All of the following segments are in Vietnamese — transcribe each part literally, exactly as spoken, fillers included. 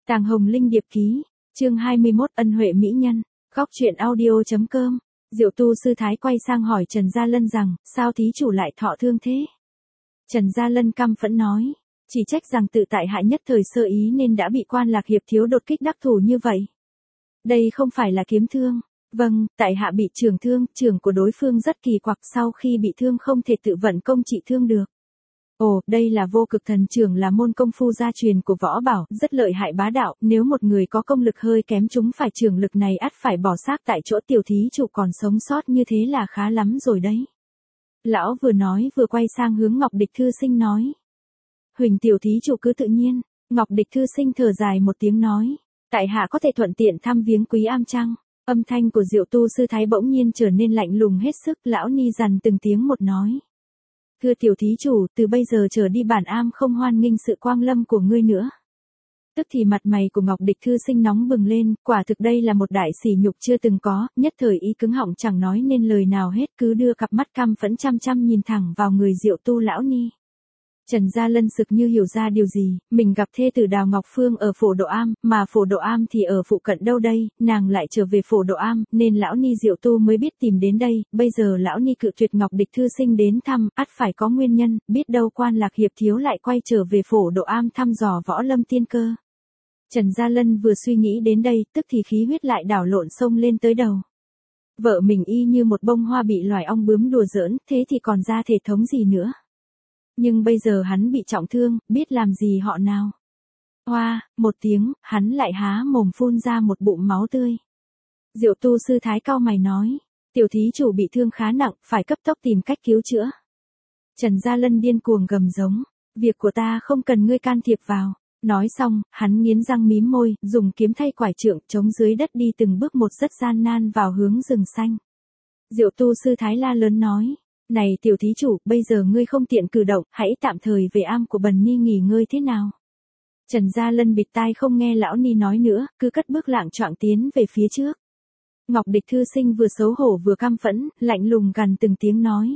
Tàng Hồng Linh điệp ký, chương hai mươi mốt ân huệ mỹ nhân, góc truyện audio.com. Diệu tu sư thái quay sang hỏi Trần Gia Lân rằng, sao thí chủ lại thọ thương thế? Trần Gia Lân căm phẫn nói, chỉ trách rằng tự tại hạ nhất thời sơ ý nên đã bị quan lạc hiệp thiếu đột kích đắc thủ như vậy. Đây không phải là kiếm thương. Vâng, tại hạ bị trưởng thương, trưởng của đối phương rất kỳ quặc, sau khi bị thương không thể tự vận công trị thương được. Ồ, đây là vô cực thần trưởng, là môn công phu gia truyền của Võ Bảo, rất lợi hại bá đạo, nếu một người có công lực hơi kém chúng phải trưởng lực này ắt phải bỏ xác tại chỗ, tiểu thí chủ còn sống sót như thế là khá lắm rồi đấy. Lão vừa nói vừa quay sang hướng Ngọc Địch Thư Sinh nói. Huỳnh tiểu thí chủ cứ tự nhiên. Ngọc Địch Thư Sinh thở dài một tiếng nói, tại hạ có thể thuận tiện thăm viếng quý am chăng? Âm thanh của Diệu tu sư thái bỗng nhiên trở nên lạnh lùng hết sức, lão ni dằn từng tiếng một nói. Thưa tiểu thí chủ, từ bây giờ trở đi bản am không hoan nghênh sự quang lâm của ngươi nữa. Tức thì mặt mày của Ngọc Địch Thư Sinh nóng bừng lên, quả thực đây là một đại sỉ nhục chưa từng có, nhất thời ý cứng họng chẳng nói nên lời nào hết, cứ đưa cặp mắt căm phẫn chăm chăm nhìn thẳng vào người Diệu tu lão ni. Trần Gia Lân sực như hiểu ra điều gì, mình gặp thê tử Đào Ngọc Phương ở Phổ Độ Am, mà Phổ Độ Am thì ở phụ cận đâu đây, nàng lại trở về Phổ Độ Am, nên lão ni Diệu tu mới biết tìm đến đây, bây giờ lão ni cự tuyệt Ngọc Địch Thư Sinh đến thăm, ắt phải có nguyên nhân, biết đâu quan lạc hiệp thiếu lại quay trở về Phổ Độ Am thăm dò Võ Lâm tiên cơ. Trần Gia Lân vừa suy nghĩ đến đây, tức thì khí huyết lại đảo lộn sông lên tới đầu. Vợ mình y như một bông hoa bị loài ong bướm đùa giỡn, thế thì còn ra thể thống gì nữa. Nhưng bây giờ hắn bị trọng thương, biết làm gì họ nào. Hoa, một tiếng, hắn lại há mồm phun ra một bụng máu tươi. Diệu tu sư thái cau mày nói, tiểu thí chủ bị thương khá nặng, phải cấp tốc tìm cách cứu chữa. Trần Gia Lân điên cuồng gầm giống, việc của ta không cần ngươi can thiệp vào. Nói xong, hắn nghiến răng mím môi, dùng kiếm thay quải trượng chống dưới đất đi từng bước một rất gian nan vào hướng rừng xanh. Diệu tu sư thái la lớn nói. Này tiểu thí chủ, bây giờ ngươi không tiện cử động, hãy tạm thời về am của Bần Ni nghỉ ngơi thế nào? Trần Gia Lân bịt tai không nghe lão ni nói nữa, cứ cất bước lạng choạng tiến về phía trước. Ngọc Địch Thư Sinh vừa xấu hổ vừa căm phẫn, lạnh lùng gằn từng tiếng nói.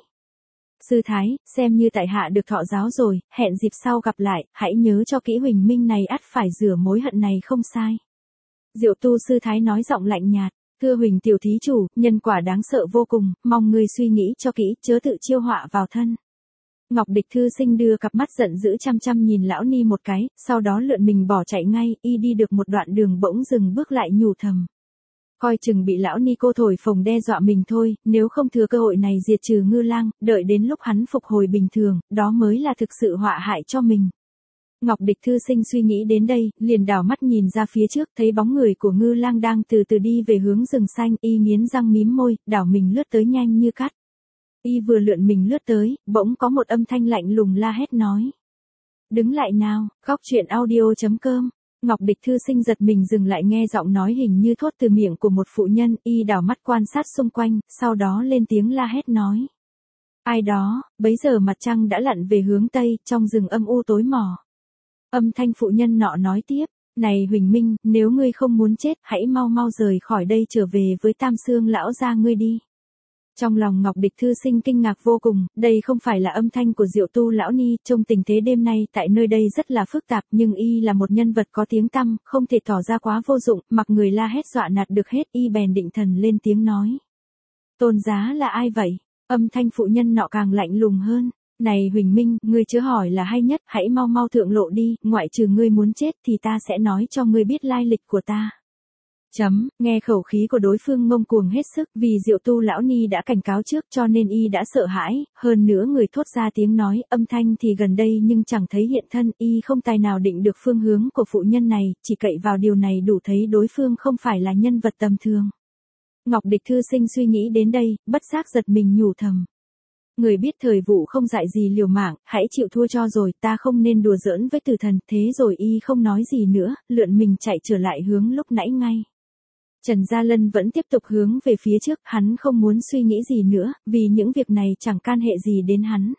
Sư thái, xem như tại hạ được thọ giáo rồi, hẹn dịp sau gặp lại, hãy nhớ cho kỹ huỳnh minh này ắt phải rửa mối hận này không sai. Diệu tu sư thái nói giọng lạnh nhạt. Thưa huỳnh tiểu thí chủ, nhân quả đáng sợ vô cùng, mong ngươi suy nghĩ cho kỹ, chớ tự chiêu họa vào thân. Ngọc Địch Thư Sinh đưa cặp mắt giận dữ chăm chăm nhìn lão ni một cái, sau đó lượn mình bỏ chạy ngay, y đi được một đoạn đường bỗng dừng bước lại nhủ thầm. Coi chừng bị lão ni cô thổi phồng đe dọa mình thôi, nếu không thừa cơ hội này diệt trừ Ngư Lang, đợi đến lúc hắn phục hồi bình thường, đó mới là thực sự họa hại cho mình. Ngọc Địch Thư Sinh suy nghĩ đến đây, liền đảo mắt nhìn ra phía trước, thấy bóng người của Ngư Lang đang từ từ đi về hướng rừng xanh, y nghiến răng mím môi, đảo mình lướt tới nhanh như cắt. Y vừa lượn mình lướt tới, bỗng có một âm thanh lạnh lùng la hét nói. Đứng lại nào, góc truyện audio.com. Ngọc Địch Thư Sinh giật mình dừng lại nghe giọng nói hình như thốt từ miệng của một phụ nhân, y đảo mắt quan sát xung quanh, sau đó lên tiếng la hét nói. Ai đó, bấy giờ mặt trăng đã lặn về hướng tây, trong rừng âm u tối mò. Âm thanh phụ nhân nọ nói tiếp, này Huỳnh Minh, nếu ngươi không muốn chết, hãy mau mau rời khỏi đây trở về với Tam Xương lão gia ngươi đi. Trong lòng Ngọc Địch Thư Sinh kinh ngạc vô cùng, đây không phải là âm thanh của Diệu tu lão ni, trong tình thế đêm nay tại nơi đây rất là phức tạp, nhưng y là một nhân vật có tiếng tăm, không thể tỏ ra quá vô dụng, mặc người la hét dọa nạt được hết, y bèn định thần lên tiếng nói. Tôn giá là ai vậy? Âm thanh phụ nhân nọ càng lạnh lùng hơn. Này Huỳnh Minh, ngươi chớ hỏi là hay nhất, hãy mau mau thượng lộ đi, ngoại trừ ngươi muốn chết thì ta sẽ nói cho ngươi biết lai lịch của ta. Chấm, nghe khẩu khí của đối phương ngông cuồng hết sức, vì Diệu tu lão ni đã cảnh cáo trước cho nên y đã sợ hãi, hơn nữa người thốt ra tiếng nói, âm thanh thì gần đây nhưng chẳng thấy hiện thân, y không tài nào định được phương hướng của phụ nhân này, chỉ cậy vào điều này đủ thấy đối phương không phải là nhân vật tầm thường. Ngọc Địch Thư Sinh suy nghĩ đến đây, bất giác giật mình nhủ thầm. Người biết thời vụ không dạy gì liều mạng, hãy chịu thua cho rồi, ta không nên đùa giỡn với tử thần, thế rồi y không nói gì nữa, lượn mình chạy trở lại hướng lúc nãy ngay. Trần Gia Lân vẫn tiếp tục hướng về phía trước, hắn không muốn suy nghĩ gì nữa, vì những việc này chẳng can hệ gì đến hắn.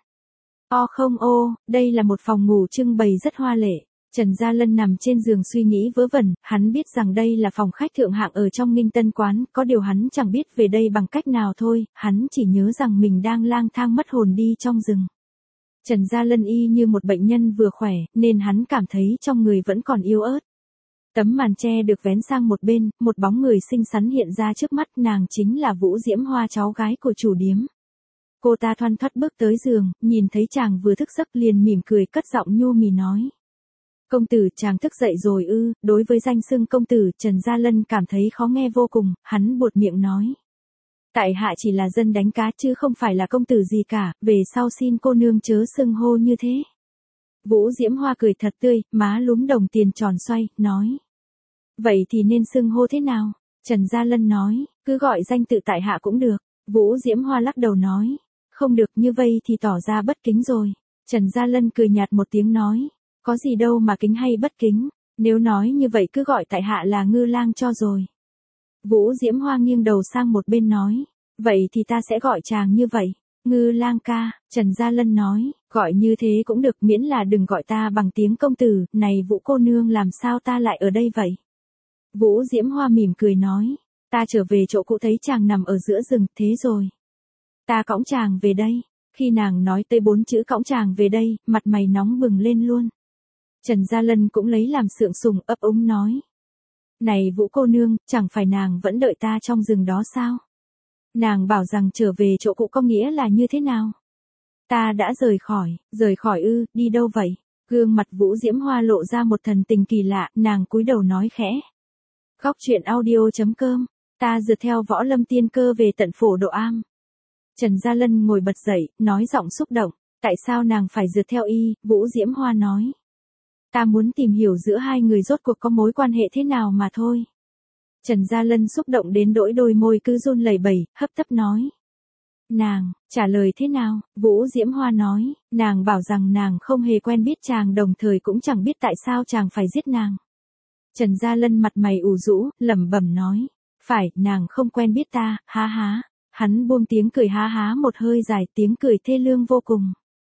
O không ô, đây là một phòng ngủ trưng bày rất hoa lệ. Trần Gia Lân nằm trên giường suy nghĩ vớ vẩn, hắn biết rằng đây là phòng khách thượng hạng ở trong Nghinh Tân quán, có điều hắn chẳng biết về đây bằng cách nào thôi, hắn chỉ nhớ rằng mình đang lang thang mất hồn đi trong rừng. Trần Gia Lân y như một bệnh nhân vừa khỏe, nên hắn cảm thấy trong người vẫn còn yếu ớt. Tấm màn che được vén sang một bên, một bóng người xinh xắn hiện ra trước mắt, nàng chính là Vũ Diễm Hoa, cháu gái của chủ điếm. Cô ta thoăn thoắt bước tới giường, nhìn thấy chàng vừa thức giấc liền mỉm cười, cất giọng nhu mì nói. Công tử, chàng thức dậy rồi ư? Đối với danh xưng công tử, Trần Gia Lân cảm thấy khó nghe vô cùng, hắn buột miệng nói. Tại hạ chỉ là dân đánh cá chứ không phải là công tử gì cả, về sau xin cô nương chớ xưng hô như thế. Vũ Diễm Hoa cười thật tươi, má lúm đồng tiền tròn xoay, nói. Vậy thì nên xưng hô thế nào? Trần Gia Lân nói, cứ gọi danh tự tại hạ cũng được. Vũ Diễm Hoa lắc đầu nói, không được, như vậy thì tỏ ra bất kính rồi. Trần Gia Lân cười nhạt một tiếng nói, có gì đâu mà kính hay bất kính, nếu nói như vậy cứ gọi tại hạ là Ngư Lang cho rồi. Vũ Diễm Hoa nghiêng đầu sang một bên nói, vậy thì ta sẽ gọi chàng như vậy. Ngư Lang ca. Trần Gia Lân nói, gọi như thế cũng được, miễn là đừng gọi ta bằng tiếng công tử. Này Vũ cô nương, làm sao ta lại ở đây vậy? Vũ Diễm Hoa mỉm cười nói, ta trở về chỗ cũ thấy chàng nằm ở giữa rừng, thế rồi. Ta cõng chàng về đây. Khi nàng nói tới bốn chữ cõng chàng về đây, mặt mày nóng bừng lên luôn. Trần Gia Lân cũng lấy làm sượng sùng, ấp úng nói. Này Vũ cô nương, chẳng phải nàng vẫn đợi ta trong rừng đó sao? Nàng bảo rằng trở về chỗ cũ có nghĩa là như thế nào? Ta đã rời khỏi, rời khỏi ư, đi đâu vậy? Gương mặt Vũ Diễm Hoa lộ ra một thần tình kỳ lạ, nàng cúi đầu nói khẽ. Góc truyện audio.com, ta rượt theo Võ Lâm Tiên Cơ về tận Phổ Độ Am. Trần Gia Lân ngồi bật dậy, nói giọng xúc động, tại sao nàng phải rượt theo y? Vũ Diễm Hoa nói. Ta muốn tìm hiểu giữa hai người rốt cuộc có mối quan hệ thế nào mà thôi. Trần Gia Lân xúc động đến nỗi đôi môi cứ run lẩy bẩy, hấp tấp nói. Nàng, trả lời thế nào? Vũ Diễm Hoa nói, nàng bảo rằng nàng không hề quen biết chàng, đồng thời cũng chẳng biết tại sao chàng phải giết nàng. Trần Gia Lân mặt mày ủ rũ, lẩm bẩm nói, phải, nàng không quen biết ta, há há. Hắn buông tiếng cười há há một hơi dài, tiếng cười thê lương vô cùng.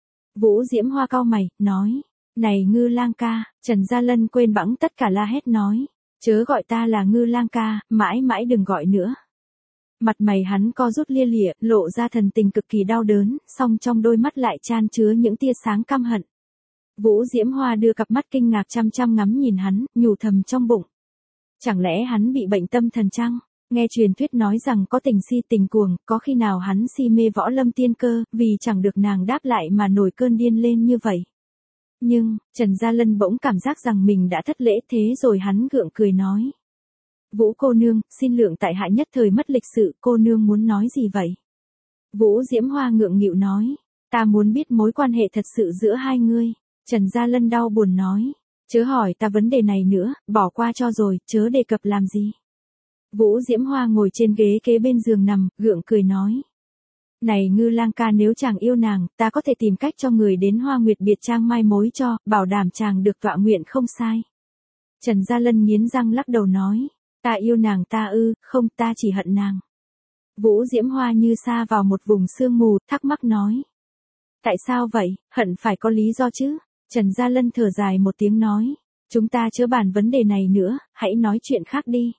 Vũ Diễm Hoa cau mày, nói, này Ngư Lang ca. Trần Gia Lân quên bẵng tất cả la hét nói, chớ gọi ta là Ngư Lang ca, mãi mãi đừng gọi nữa. Mặt mày hắn co rút lia lịa, lộ ra thần tình cực kỳ đau đớn, song trong đôi mắt lại chan chứa những tia sáng căm hận. Vũ Diễm Hoa đưa cặp mắt kinh ngạc chăm chăm ngắm nhìn hắn, nhủ thầm trong bụng. Chẳng lẽ hắn bị bệnh tâm thần chăng? Nghe truyền thuyết nói rằng có tình si tình cuồng, có khi nào hắn si mê Võ Lâm Tiên Cơ, vì chẳng được nàng đáp lại mà nổi cơn điên lên như vậy. Nhưng, Trần Gia Lân bỗng cảm giác rằng mình đã thất lễ, thế rồi hắn gượng cười nói. Vũ cô nương, xin lượng tại hạ nhất thời mất lịch sự, cô nương muốn nói gì vậy? Vũ Diễm Hoa ngượng nghịu nói, ta muốn biết mối quan hệ thật sự giữa hai ngươi. Trần Gia Lân đau buồn nói, chớ hỏi ta vấn đề này nữa, bỏ qua cho rồi, chớ đề cập làm gì. Vũ Diễm Hoa ngồi trên ghế kế bên giường nằm, gượng cười nói. Này Ngư Lang ca, nếu chàng yêu nàng, ta có thể tìm cách cho người đến Hoa Nguyệt Biệt Trang mai mối cho, bảo đảm chàng được tọa nguyện không sai. Trần Gia Lân nghiến răng lắc đầu nói, ta yêu nàng ta ư, không, ta chỉ hận nàng. Vũ Diễm Hoa như sa vào một vùng sương mù, thắc mắc nói. Tại sao vậy, hận phải có lý do chứ? Trần Gia Lân thở dài một tiếng nói, chúng ta chớ bàn vấn đề này nữa, hãy nói chuyện khác đi.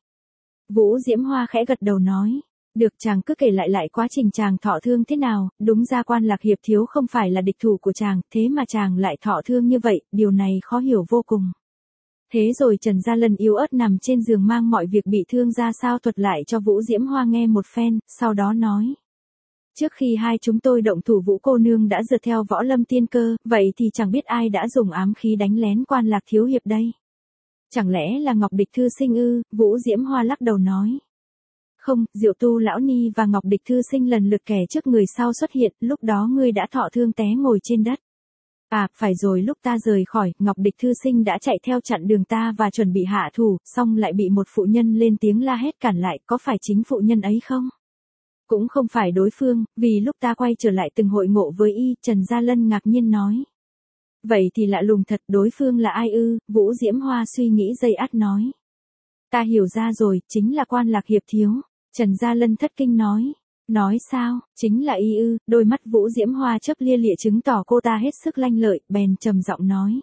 Vũ Diễm Hoa khẽ gật đầu nói, được, chàng cứ kể lại lại quá trình chàng thọ thương thế nào, đúng ra Quan Lạc Hiệp thiếu không phải là địch thủ của chàng, thế mà chàng lại thọ thương như vậy, điều này khó hiểu vô cùng. Thế rồi Trần Gia Lân yếu ớt nằm trên giường mang mọi việc bị thương ra sao thuật lại cho Vũ Diễm Hoa nghe một phen, sau đó nói. Trước khi hai chúng tôi động thủ, Vũ cô nương đã rượt theo Võ Lâm Tiên Cơ, vậy thì chẳng biết ai đã dùng ám khí đánh lén Quan Lạc thiếu hiệp đây. Chẳng lẽ là Ngọc Địch thư sinh ư? Vũ Diễm Hoa lắc đầu nói. Không, Diệu Tu lão ni và Ngọc Địch thư sinh lần lượt kẻ trước người sau xuất hiện, lúc đó ngươi đã thọ thương té ngồi trên đất. À, phải rồi, lúc ta rời khỏi, Ngọc Địch thư sinh đã chạy theo chặn đường ta và chuẩn bị hạ thủ, xong lại bị một phụ nhân lên tiếng la hét cản lại, có phải chính phụ nhân ấy không? Cũng không phải đối phương, vì lúc ta quay trở lại từng hội ngộ với y, Trần Gia Lân ngạc nhiên nói. Vậy thì lạ lùng thật, đối phương là ai ư? Vũ Diễm Hoa suy nghĩ giây ắt nói. Ta hiểu ra rồi, chính là Quan Lạc Hiệp thiếu. Trần Gia Lân thất kinh nói. Nói sao, chính là y ư? Đôi mắt Vũ Diễm Hoa chớp lia lịa chứng tỏ cô ta hết sức lanh lợi, bèn trầm giọng nói.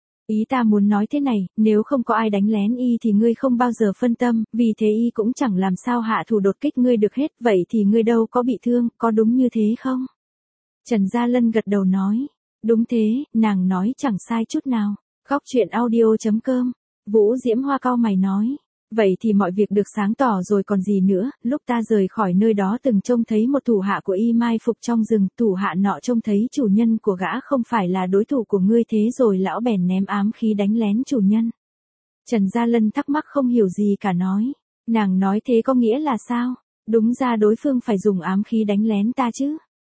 Ý ta muốn nói thế này, nếu không có ai đánh lén y thì ngươi không bao giờ phân tâm, vì thế y cũng chẳng làm sao hạ thủ đột kích ngươi được hết, vậy thì ngươi đâu có bị thương, có đúng như thế không? Trần Gia Lân gật đầu nói. Đúng thế, nàng nói chẳng sai chút nào. Góc truyện audio chấm com Vũ Diễm Hoa cau mày nói. Vậy thì mọi việc được sáng tỏ rồi còn gì nữa, lúc ta rời khỏi nơi đó từng trông thấy một thủ hạ của y mai phục trong rừng, thủ hạ nọ trông thấy chủ nhân của gã không phải là đối thủ của ngươi thế rồi lão bèn ném ám khí đánh lén chủ nhân. Trần Gia Lân thắc mắc không hiểu gì cả nói. Nàng nói thế có nghĩa là sao? Đúng ra đối phương phải dùng ám khí đánh lén ta chứ.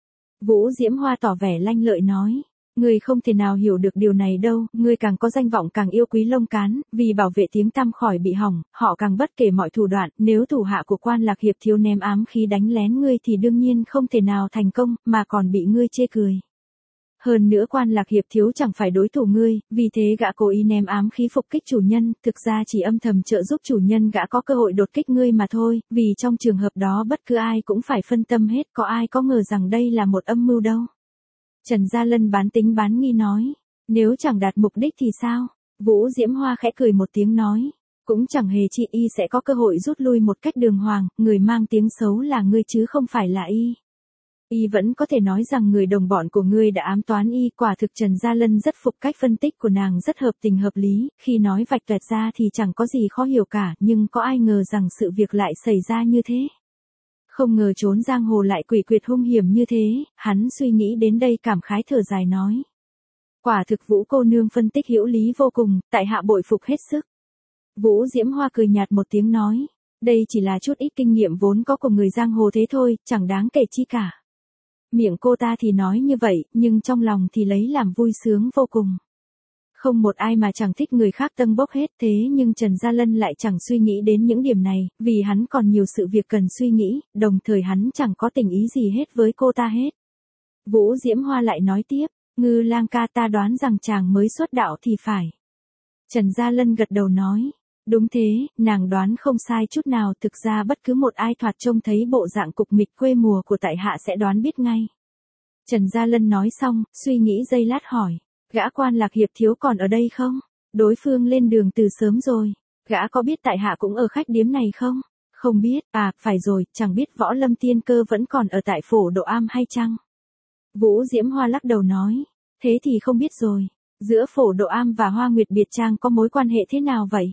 Vũ Diễm Hoa tỏ vẻ lanh lợi nói. Ngươi không thể nào hiểu được điều này đâu, ngươi càng có danh vọng càng yêu quý lông cán, vì bảo vệ tiếng tăm khỏi bị hỏng, họ càng bất kể mọi thủ đoạn, nếu thủ hạ của Quan Lạc Hiệp Thiếu ném ám khí đánh lén ngươi thì đương nhiên không thể nào thành công, mà còn bị ngươi chê cười. Hơn nữa Quan Lạc Hiệp Thiếu chẳng phải đối thủ ngươi, vì thế gã cố ý ném ám khí phục kích chủ nhân, thực ra chỉ âm thầm trợ giúp chủ nhân gã có cơ hội đột kích ngươi mà thôi, vì trong trường hợp đó bất cứ ai cũng phải phân tâm hết, có ai có ngờ rằng đây là một âm mưu đâu. Trần Gia Lân bán tính bán nghi nói, nếu chẳng đạt mục đích thì sao? Vũ Diễm Hoa khẽ cười một tiếng nói, cũng chẳng hề chi y sẽ có cơ hội rút lui một cách đường hoàng, người mang tiếng xấu là ngươi chứ không phải là y. Y vẫn có thể nói rằng người đồng bọn của ngươi đã ám toán y, quả thực Trần Gia Lân rất phục cách phân tích của nàng rất hợp tình hợp lý, khi nói vạch tuệt ra thì chẳng có gì khó hiểu cả, nhưng có ai ngờ rằng sự việc lại xảy ra như thế. Không ngờ trốn giang hồ lại quỷ quyệt hung hiểm như thế, hắn suy nghĩ đến đây cảm khái thở dài nói. Quả thực Vũ cô nương phân tích hữu lý vô cùng, tại hạ bội phục hết sức. Vũ Diễm Hoa cười nhạt một tiếng nói, đây chỉ là chút ít kinh nghiệm vốn có của người giang hồ thế thôi, chẳng đáng kể chi cả. Miệng cô ta thì nói như vậy, nhưng trong lòng thì lấy làm vui sướng vô cùng. Không một ai mà chẳng thích người khác tâng bốc hết, thế nhưng Trần Gia Lân lại chẳng suy nghĩ đến những điểm này, vì hắn còn nhiều sự việc cần suy nghĩ, đồng thời hắn chẳng có tình ý gì hết với cô ta hết. Vũ Diễm Hoa lại nói tiếp, Ngư Lang ca ta đoán rằng chàng mới xuất đạo thì phải. Trần Gia Lân gật đầu nói, đúng thế, nàng đoán không sai chút nào, thực ra bất cứ một ai thoạt trông thấy bộ dạng cục mịch quê mùa của tại hạ sẽ đoán biết ngay. Trần Gia Lân nói xong, suy nghĩ giây lát hỏi. Gã Quan Lạc Hiệp Thiếu còn ở đây không? Đối phương lên đường từ sớm rồi. Gã có biết tại hạ cũng ở khách điếm này không? Không biết, à, phải rồi, chẳng biết Võ Lâm Tiên Cơ vẫn còn ở tại Phổ Độ Am hay chăng? Vũ Diễm Hoa lắc đầu nói, thế thì không biết rồi. Giữa Phổ Độ Am và Hoa Nguyệt Biệt Trang có mối quan hệ thế nào vậy?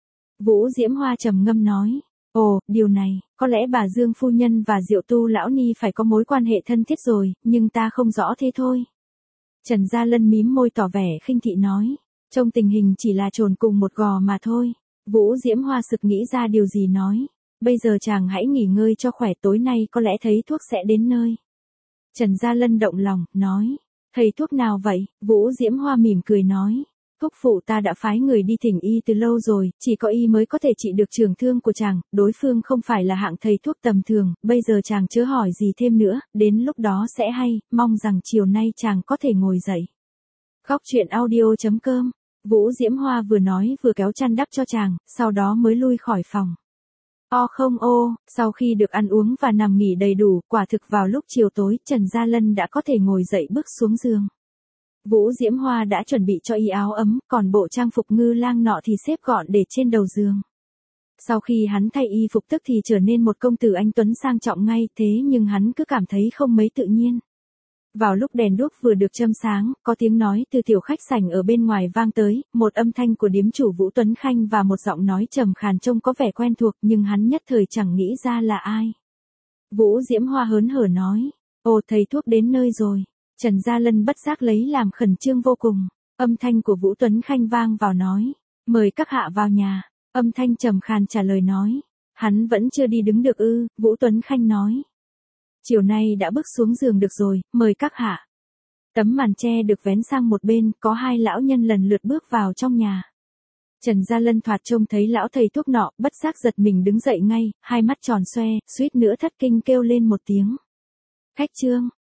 Vũ Diễm Hoa trầm ngâm nói, ồ, điều này, có lẽ bà Dương Phu Nhân và Diệu Tu Lão Ni phải có mối quan hệ thân thiết rồi, nhưng ta không rõ thế thôi. Trần Gia Lân mím môi tỏ vẻ khinh thị nói, trong tình hình chỉ là trồn cùng một gò mà thôi. Vũ Diễm Hoa sực nghĩ ra điều gì nói, bây giờ chàng hãy nghỉ ngơi cho khỏe, tối nay có lẽ thấy thuốc sẽ đến nơi. Trần Gia Lân động lòng, nói, thầy thuốc nào vậy? Vũ Diễm Hoa mỉm cười nói, thúc phụ ta đã phái người đi thỉnh y từ lâu rồi, chỉ có y mới có thể trị được trường thương của chàng, đối phương không phải là hạng thầy thuốc tầm thường, bây giờ chàng chớ hỏi gì thêm nữa, đến lúc đó sẽ hay, mong rằng chiều nay chàng có thể ngồi dậy. Khóc chuyện audio chấm com, Vũ Diễm Hoa vừa nói vừa kéo chăn đắp cho chàng, sau đó mới lui khỏi phòng. O không ô, sau khi được ăn uống và nằm nghỉ đầy đủ, quả thực vào lúc chiều tối, Trần Gia Lân đã có thể ngồi dậy bước xuống giường. Vũ Diễm Hoa đã chuẩn bị cho y áo ấm, còn bộ trang phục ngư lang nọ thì xếp gọn để trên đầu giường. Sau khi hắn thay y phục tức thì trở nên một công tử anh tuấn sang trọng ngay, thế nhưng hắn cứ cảm thấy không mấy tự nhiên. Vào lúc đèn đuốc vừa được châm sáng, có tiếng nói từ tiểu khách sảnh ở bên ngoài vang tới, một âm thanh của điếm chủ Vũ Tuấn Khanh và một giọng nói trầm khàn trông có vẻ quen thuộc, nhưng hắn nhất thời chẳng nghĩ ra là ai. Vũ Diễm Hoa hớn hở nói, ồ, thầy thuốc đến nơi rồi. Trần Gia Lân bất giác lấy làm khẩn trương vô cùng. Âm thanh của Vũ Tuấn Khanh vang vào nói, mời các hạ vào nhà. Âm thanh trầm khàn trả lời nói, hắn vẫn chưa đi đứng được ư? Vũ Tuấn Khanh nói, chiều nay đã bước xuống giường được rồi, mời các hạ. Tấm màn tre được vén sang một bên, có hai lão nhân lần lượt bước vào trong nhà. Trần Gia Lân thoạt trông thấy lão thầy thuốc nọ, bất giác giật mình đứng dậy ngay, hai mắt tròn xoe, suýt nữa thất kinh kêu lên một tiếng. Khách trương,